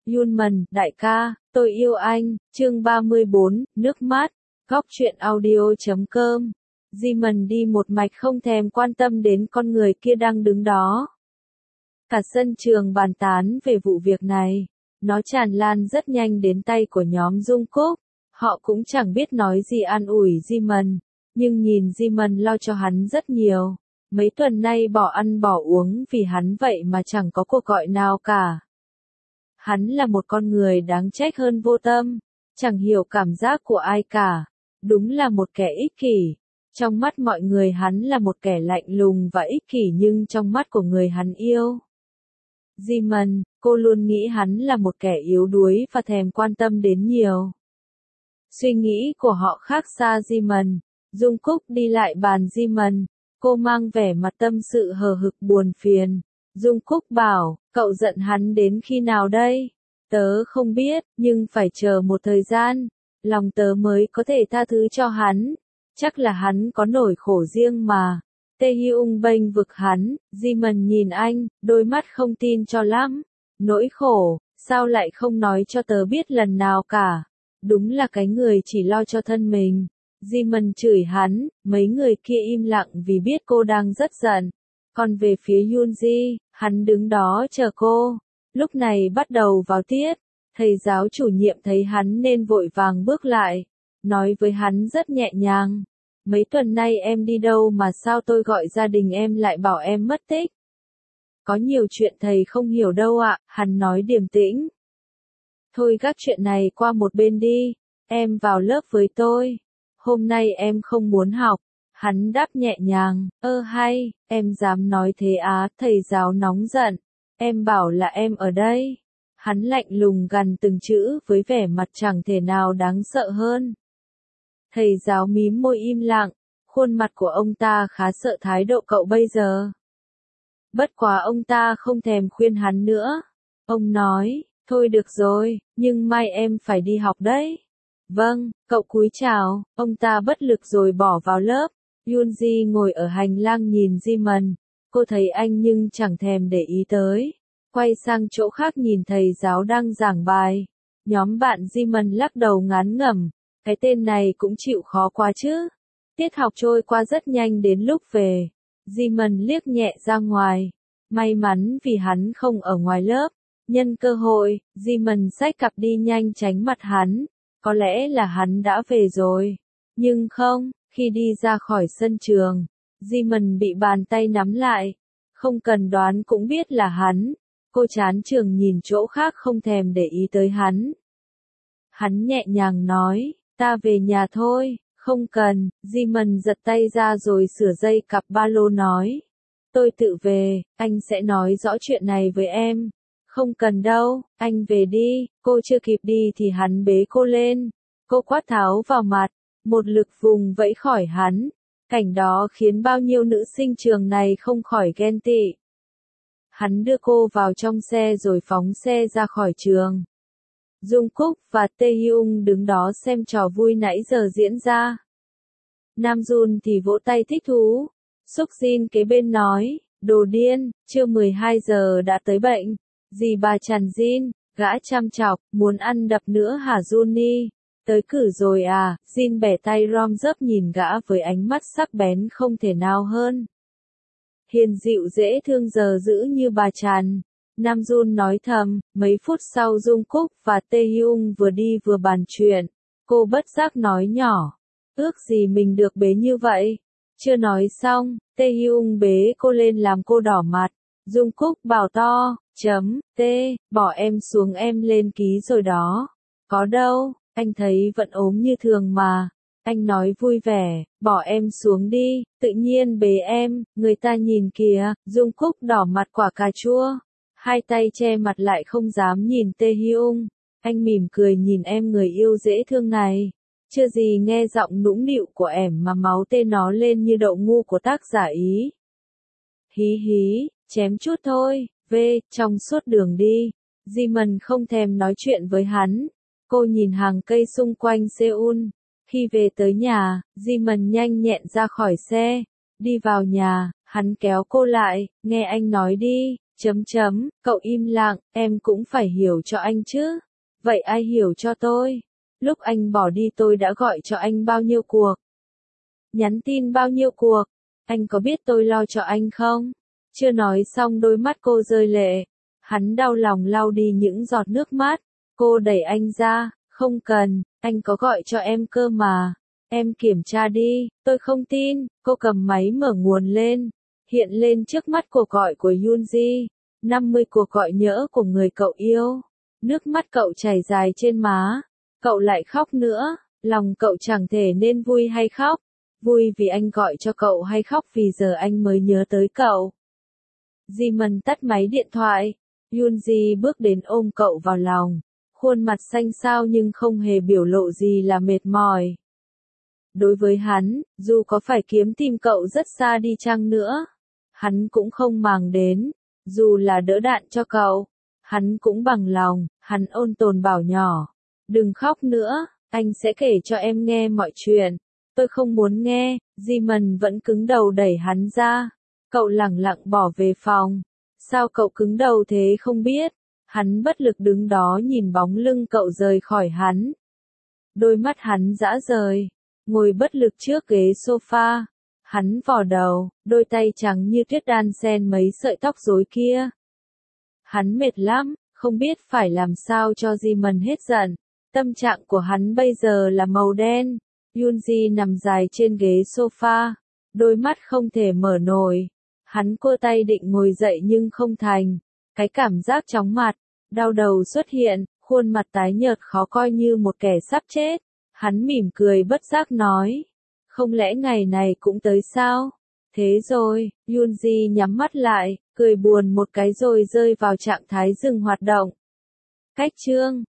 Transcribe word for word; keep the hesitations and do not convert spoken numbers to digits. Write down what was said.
Yunman, đại ca, tôi yêu anh, chương ba mươi bốn, nước mắt, góc truyện audio chấm com. Jimin đi một mạch không thèm quan tâm đến con người kia đang đứng đó. Cả sân trường bàn tán về vụ việc này. Nó tràn lan rất nhanh đến tay của nhóm Jungkook. Họ cũng chẳng biết nói gì an ủi Jimin, nhưng nhìn Jimin lo cho hắn rất nhiều. Mấy tuần nay bỏ ăn bỏ uống vì hắn vậy mà chẳng có cuộc gọi nào cả. Hắn là một con người đáng trách hơn vô tâm, chẳng hiểu cảm giác của ai cả. Đúng là một kẻ ích kỷ. Trong mắt mọi người hắn là một kẻ lạnh lùng và ích kỷ, nhưng trong mắt của người hắn yêu, Jimin, cô luôn nghĩ hắn là một kẻ yếu đuối và thèm quan tâm đến nhiều. Suy nghĩ của họ khác xa Jimin. Jungkook đi lại bàn Jimin, cô mang vẻ mặt tâm sự hờ hực buồn phiền. Jungkook bảo, cậu giận hắn đến khi nào đây? Tớ không biết, nhưng phải chờ một thời gian, lòng tớ mới có thể tha thứ cho hắn. Chắc là hắn có nỗi khổ riêng mà. Taehyung bênh vực hắn. Jimin nhìn anh, đôi mắt không tin cho lắm. Nỗi khổ, sao lại không nói cho tớ biết lần nào cả? Đúng là cái người chỉ lo cho thân mình. Jimin chửi hắn, mấy người kia im lặng vì biết cô đang rất giận. Còn về phía Yoonji, hắn đứng đó chờ cô. Lúc này bắt đầu vào tiết, thầy giáo chủ nhiệm thấy hắn nên vội vàng bước lại, nói với hắn rất nhẹ nhàng. Mấy tuần nay em đi đâu mà sao tôi gọi gia đình em lại bảo em mất tích? Có nhiều chuyện thầy không hiểu đâu ạ, hắn nói điềm tĩnh. Thôi gác chuyện này qua một bên đi, em vào lớp với tôi. Hôm nay em không muốn học. Hắn đáp nhẹ nhàng, ơ hay, em dám nói thế á, thầy giáo nóng giận. Em bảo là em ở đây. Hắn lạnh lùng gằn từng chữ với vẻ mặt chẳng thể nào đáng sợ hơn. Thầy giáo mím môi im lặng, khuôn mặt của ông ta khá sợ thái độ cậu bây giờ. Bất quá ông ta không thèm khuyên hắn nữa. Ông nói, thôi được rồi, nhưng mai em phải đi học đấy. Vâng, cậu cúi chào, ông ta bất lực rồi bỏ vào lớp. Yoonji ngồi ở hành lang nhìn Jimin. Cô thấy anh nhưng chẳng thèm để ý tới. Quay sang chỗ khác nhìn thầy giáo đang giảng bài. Nhóm bạn Jimin lắc đầu ngán ngẩm. Cái tên này cũng chịu khó quá chứ. Tiết học trôi qua rất nhanh đến lúc về. Jimin liếc nhẹ ra ngoài. May mắn vì hắn không ở ngoài lớp. Nhân cơ hội, Jimin xách cặp đi nhanh tránh mặt hắn. Có lẽ là hắn đã về rồi. Nhưng không, khi đi ra khỏi sân trường, Jimin bị bàn tay nắm lại. Không cần đoán cũng biết là hắn. Cô chán trường nhìn chỗ khác không thèm để ý tới hắn. Hắn nhẹ nhàng nói, ta về nhà thôi, không cần. Jimin giật tay ra rồi sửa dây cặp ba lô nói. Tôi tự về, anh sẽ nói rõ chuyện này với em. Không cần đâu, anh về đi. Cô chưa kịp đi thì hắn bế cô lên. Cô quát tháo vào mặt, một lực vùng vẫy khỏi hắn. Cảnh đó khiến bao nhiêu nữ sinh trường này không khỏi ghen tị. Hắn đưa cô vào trong xe rồi phóng xe ra khỏi trường. Jungkook và Taehyung đứng đó xem trò vui nãy giờ diễn ra. Namjoon thì vỗ tay thích thú. Sukjin kế bên nói, đồ điên, chưa mười hai giờ đã tới bệnh. Dì bà Trần Jin, gã chăm chọc, muốn ăn đập nữa hả Juni? Tới cử rồi à? Jin bẻ tay rom dấp nhìn gã với ánh mắt sắc bén không thể nào hơn. Hiền dịu dễ thương giờ giữ như bà Trần. Namjoon nói thầm. Mấy phút sau Jungkook và Taehyung vừa đi vừa bàn chuyện. Cô bất giác nói nhỏ. Ước gì mình được bế như vậy. Chưa nói xong, Taehyung bế cô lên làm cô đỏ mặt. Jungkook bảo to, chấm, T, bỏ em xuống em lên ký rồi đó. Có đâu, anh thấy vẫn ốm như thường mà. Anh nói vui vẻ, bỏ em xuống đi, tự nhiên bế em, người ta nhìn kìa. Jungkook đỏ mặt quả cà chua. Hai tay che mặt lại không dám nhìn Taehyung. Anh mỉm cười nhìn em người yêu dễ thương này. Chưa gì nghe giọng nũng nịu của ẻm mà máu tê nó lên như đậu ngu của tác giả Ý. Hí hí, chém chút thôi, về, trong suốt đường đi. Jimin không thèm nói chuyện với hắn. Cô nhìn hàng cây xung quanh Seoul. Khi về tới nhà, Jimin nhanh nhẹn ra khỏi xe. Đi vào nhà, hắn kéo cô lại, nghe anh nói đi. Chấm chấm, cậu im lặng, em cũng phải hiểu cho anh chứ. Vậy ai hiểu cho tôi? Lúc anh bỏ đi tôi đã gọi cho anh bao nhiêu cuộc? Nhắn tin bao nhiêu cuộc? Anh có biết tôi lo cho anh không? Chưa nói xong đôi mắt cô rơi lệ. Hắn đau lòng lau đi những giọt nước mắt. Cô đẩy anh ra, không cần, anh có gọi cho em cơ mà. Em kiểm tra đi, tôi không tin. Cô cầm máy mở nguồn lên. Hiện lên trước mắt cuộc gọi của Yoonji. năm mươi cuộc gọi nhỡ của người cậu yêu. Nước mắt cậu chảy dài trên má. Cậu lại khóc nữa. Lòng cậu chẳng thể nên vui hay khóc. Vui vì anh gọi cho cậu hay khóc vì giờ anh mới nhớ tới cậu. Jimin tắt máy điện thoại. Yoonji bước đến ôm cậu vào lòng. Khuôn mặt xanh xao nhưng không hề biểu lộ gì là mệt mỏi. Đối với hắn, dù có phải kiếm tìm cậu rất xa đi chăng nữa, hắn cũng không màng đến. Dù là đỡ đạn cho cậu, hắn cũng bằng lòng. Hắn ôn tồn bảo nhỏ. Đừng khóc nữa, anh sẽ kể cho em nghe mọi chuyện. Tôi không muốn nghe. Jimin vẫn cứng đầu đẩy hắn ra. Cậu lẳng lặng bỏ về phòng. Sao cậu cứng đầu thế không biết? Hắn bất lực đứng đó nhìn bóng lưng cậu rời khỏi hắn. Đôi mắt hắn dã rời. Ngồi bất lực trước ghế sofa. Hắn vò đầu, đôi tay trắng như tuyết đan xen mấy sợi tóc rối kia. Hắn mệt lắm, không biết phải làm sao cho Jimin hết giận. Tâm trạng của hắn bây giờ là màu đen. Yoonji nằm dài trên ghế sofa, đôi mắt không thể mở nổi. Hắn cua tay định ngồi dậy nhưng không thành. Cái cảm giác chóng mặt, đau đầu xuất hiện, khuôn mặt tái nhợt khó coi như một kẻ sắp chết. Hắn mỉm cười bất giác nói. Không lẽ ngày này cũng tới sao? Thế rồi, Yoonji nhắm mắt lại, cười buồn một cái rồi rơi vào trạng thái dừng hoạt động. Cách chương